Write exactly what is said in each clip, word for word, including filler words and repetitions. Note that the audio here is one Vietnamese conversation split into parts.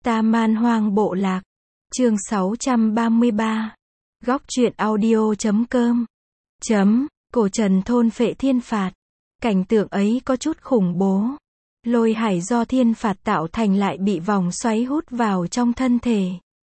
Ta Man Hoang Bộ Lạc. Chương sáu trăm ba mươi ba. Góc truyện audio chấm com. Chấm, cổ trần thôn phệ thiên phạt. Cảnh tượng ấy có chút khủng bố. Lôi hải do thiên phạt tạo thành lại bị vòng xoáy hút vào trong thân thể.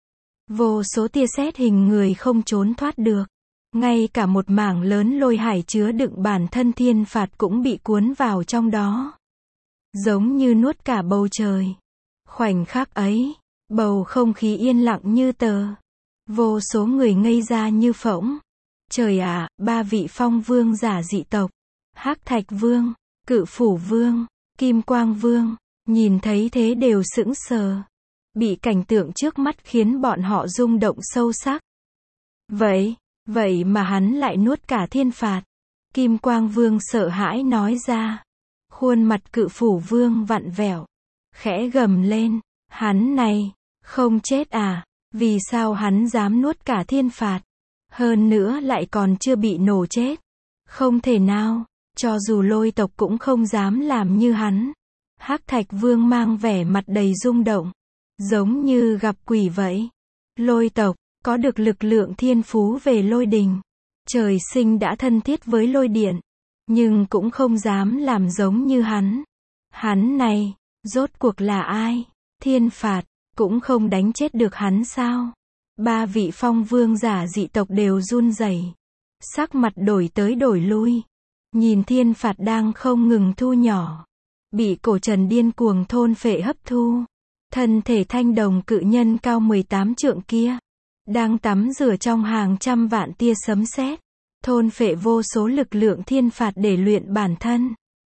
Vô số tia sét hình người không trốn thoát được. Ngay cả một mảng lớn lôi hải chứa đựng bản thân thiên phạt cũng bị cuốn vào trong đó. Giống như nuốt cả bầu trời. Khoảnh khắc ấy, bầu không khí yên lặng như tờ. Vô số người ngây ra như phỗng. Trời ạ, ba vị phong vương giả dị tộc. Hắc Thạch Vương, Cự Phủ Vương, Kim Quang Vương, nhìn thấy thế đều sững sờ. Bị cảnh tượng trước mắt khiến bọn họ rung động sâu sắc. Vậy, vậy mà hắn lại nuốt cả thiên phạt. Kim Quang Vương sợ hãi nói ra. Khuôn mặt Cự Phủ Vương vặn vẹo. Khẽ gầm lên, hắn này, không chết à, vì sao hắn dám nuốt cả thiên phạt, hơn nữa lại còn chưa bị nổ chết, không thể nào, cho dù lôi tộc cũng không dám làm như hắn. Hắc Thạch Vương mang vẻ mặt đầy rung động, giống như gặp quỷ vậy. Lôi tộc, có được lực lượng thiên phú về lôi đình, trời sinh đã thân thiết với lôi điện, nhưng cũng không dám làm giống như hắn. Hắn này, rốt cuộc là ai? Thiên phạt, cũng không đánh chết được hắn sao? Ba vị phong vương giả dị tộc đều run rẩy, sắc mặt đổi tới đổi lui. Nhìn thiên phạt đang không ngừng thu nhỏ, bị cổ trần điên cuồng thôn phệ hấp thu. Thân thể thanh đồng cự nhân cao mười tám trượng kia, đang tắm rửa trong hàng trăm vạn tia sấm sét, thôn phệ vô số lực lượng thiên phạt để luyện bản thân.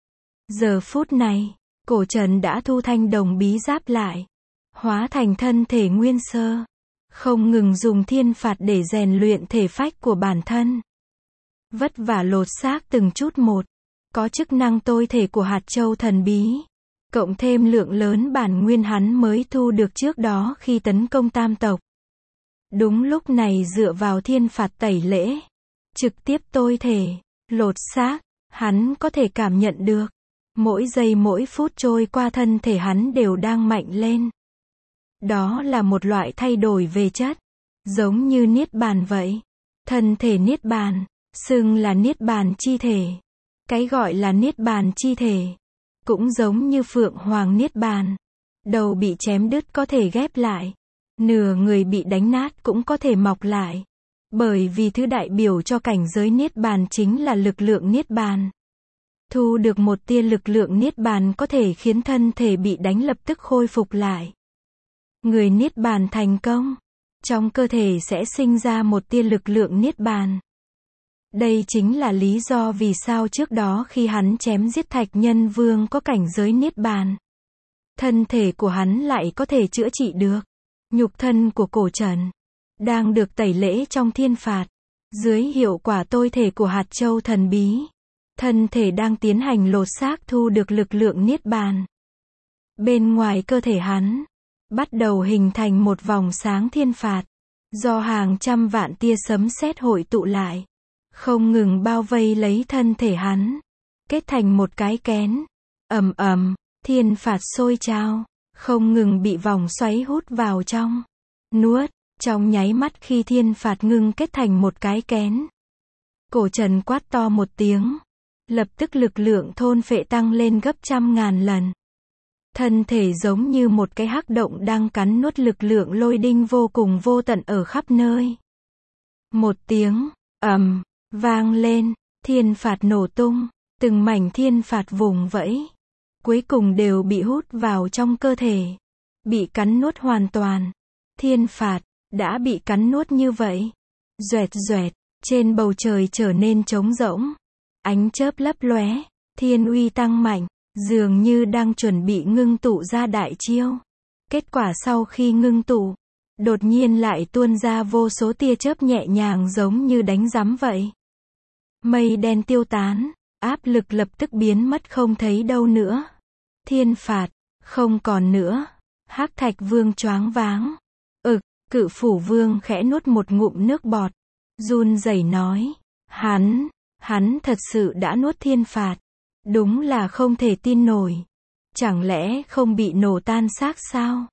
Giờ phút này, cổ trần đã thu thanh đồng bí giáp lại, hóa thành thân thể nguyên sơ, không ngừng dùng thiên phạt để rèn luyện thể phách của bản thân. Vất vả lột xác từng chút một, có chức năng tôi thể của hạt châu thần bí, cộng thêm lượng lớn bản nguyên hắn mới thu được trước đó khi tấn công tam tộc. Đúng lúc này dựa vào thiên phạt tẩy lễ, trực tiếp tôi thể, lột xác, hắn có thể cảm nhận được. Mỗi giây mỗi phút trôi qua thân thể hắn đều đang mạnh lên. Đó là một loại thay đổi về chất, giống như niết bàn vậy. Thân thể niết bàn, xưng là niết bàn chi thể. Cái gọi là niết bàn chi thể, cũng giống như phượng hoàng niết bàn. Đầu bị chém đứt có thể ghép lại, nửa người bị đánh nát cũng có thể mọc lại. Bởi vì thứ đại biểu cho cảnh giới niết bàn chính là lực lượng niết bàn. Thu được một tia lực lượng niết bàn có thể khiến thân thể bị đánh lập tức khôi phục lại. Người niết bàn thành công, trong cơ thể sẽ sinh ra một tia lực lượng niết bàn. Đây chính là lý do vì sao trước đó khi hắn chém giết Thạch Nhân Vương có cảnh giới niết bàn, thân thể của hắn lại có thể chữa trị được. Nhục thân của cổ trần đang được tẩy lễ trong thiên phạt, dưới hiệu quả tôi thể của hạt châu thần bí. Thân thể đang tiến hành lột xác thu được lực lượng niết bàn. Bên ngoài cơ thể hắn, bắt đầu hình thành một vòng sáng thiên phạt, do hàng trăm vạn tia sấm sét hội tụ lại, không ngừng bao vây lấy thân thể hắn, kết thành một cái kén. Ầm ầm, thiên phạt sôi trào, không ngừng bị vòng xoáy hút vào trong, nuốt, trong nháy mắt khi thiên phạt ngưng kết thành một cái kén. Cổ trần quát to một tiếng. Lập tức lực lượng thôn phệ tăng lên gấp trăm ngàn lần. Thân thể giống như một cái hắc động đang cắn nuốt lực lượng lôi đinh vô cùng vô tận ở khắp nơi. Một tiếng, ầm, vang lên, thiên phạt nổ tung, từng mảnh thiên phạt vùng vẫy. Cuối cùng đều bị hút vào trong cơ thể. Bị cắn nuốt hoàn toàn. Thiên phạt, đã bị cắn nuốt như vậy. Doẹt doẹt, trên bầu trời trở nên trống rỗng. Ánh chớp lấp lóe, thiên uy tăng mạnh, dường như đang chuẩn bị ngưng tụ ra đại chiêu. Kết quả sau khi ngưng tụ, đột nhiên lại tuôn ra vô số tia chớp nhẹ nhàng giống như đánh rắm vậy. Mây đen tiêu tán, áp lực lập tức biến mất không thấy đâu nữa. Thiên phạt, không còn nữa. Hắc Thạch Vương choáng váng. Ực, Cự Phủ Vương khẽ nuốt một ngụm nước bọt, run rẩy nói, hắn... Hắn thật sự đã nuốt thiên phạt. Đúng là không thể tin nổi. Chẳng lẽ không bị nổ tan xác sao?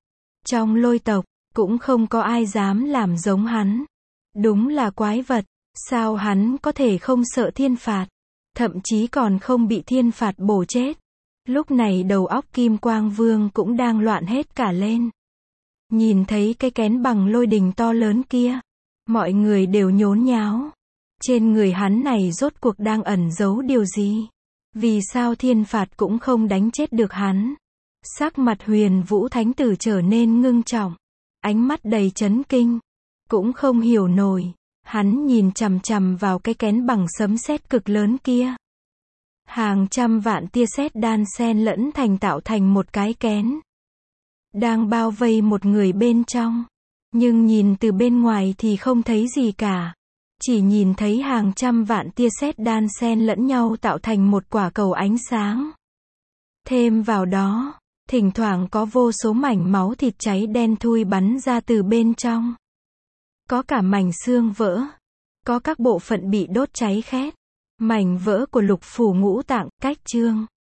Trong lôi tộc, cũng không có ai dám làm giống hắn. Đúng là quái vật, sao hắn có thể không sợ thiên phạt, thậm chí còn không bị thiên phạt bổ chết. Lúc này đầu óc Kim Quang Vương cũng đang loạn hết cả lên. Nhìn thấy cái kén bằng lôi đình to lớn kia, mọi người đều nhốn nháo. Trên người hắn này rốt cuộc đang ẩn giấu điều gì? Vì sao thiên phạt cũng không đánh chết được hắn? Sắc mặt Huyền Vũ Thánh Tử trở nên ngưng trọng, ánh mắt đầy chấn kinh, cũng không hiểu nổi. Hắn nhìn chằm chằm vào cái kén bằng sấm sét cực lớn kia. Hàng trăm vạn tia sét đan xen lẫn thành tạo thành một cái kén, đang bao vây một người bên trong. Nhưng nhìn từ bên ngoài thì không thấy gì cả. Chỉ nhìn thấy hàng trăm vạn tia sét đan xen lẫn nhau tạo thành một quả cầu ánh sáng. Thêm vào đó, thỉnh thoảng có vô số mảnh máu thịt cháy đen thui bắn ra từ bên trong. Có cả mảnh xương vỡ, có các bộ phận bị đốt cháy khét, mảnh vỡ của lục phủ ngũ tạng, cách chương.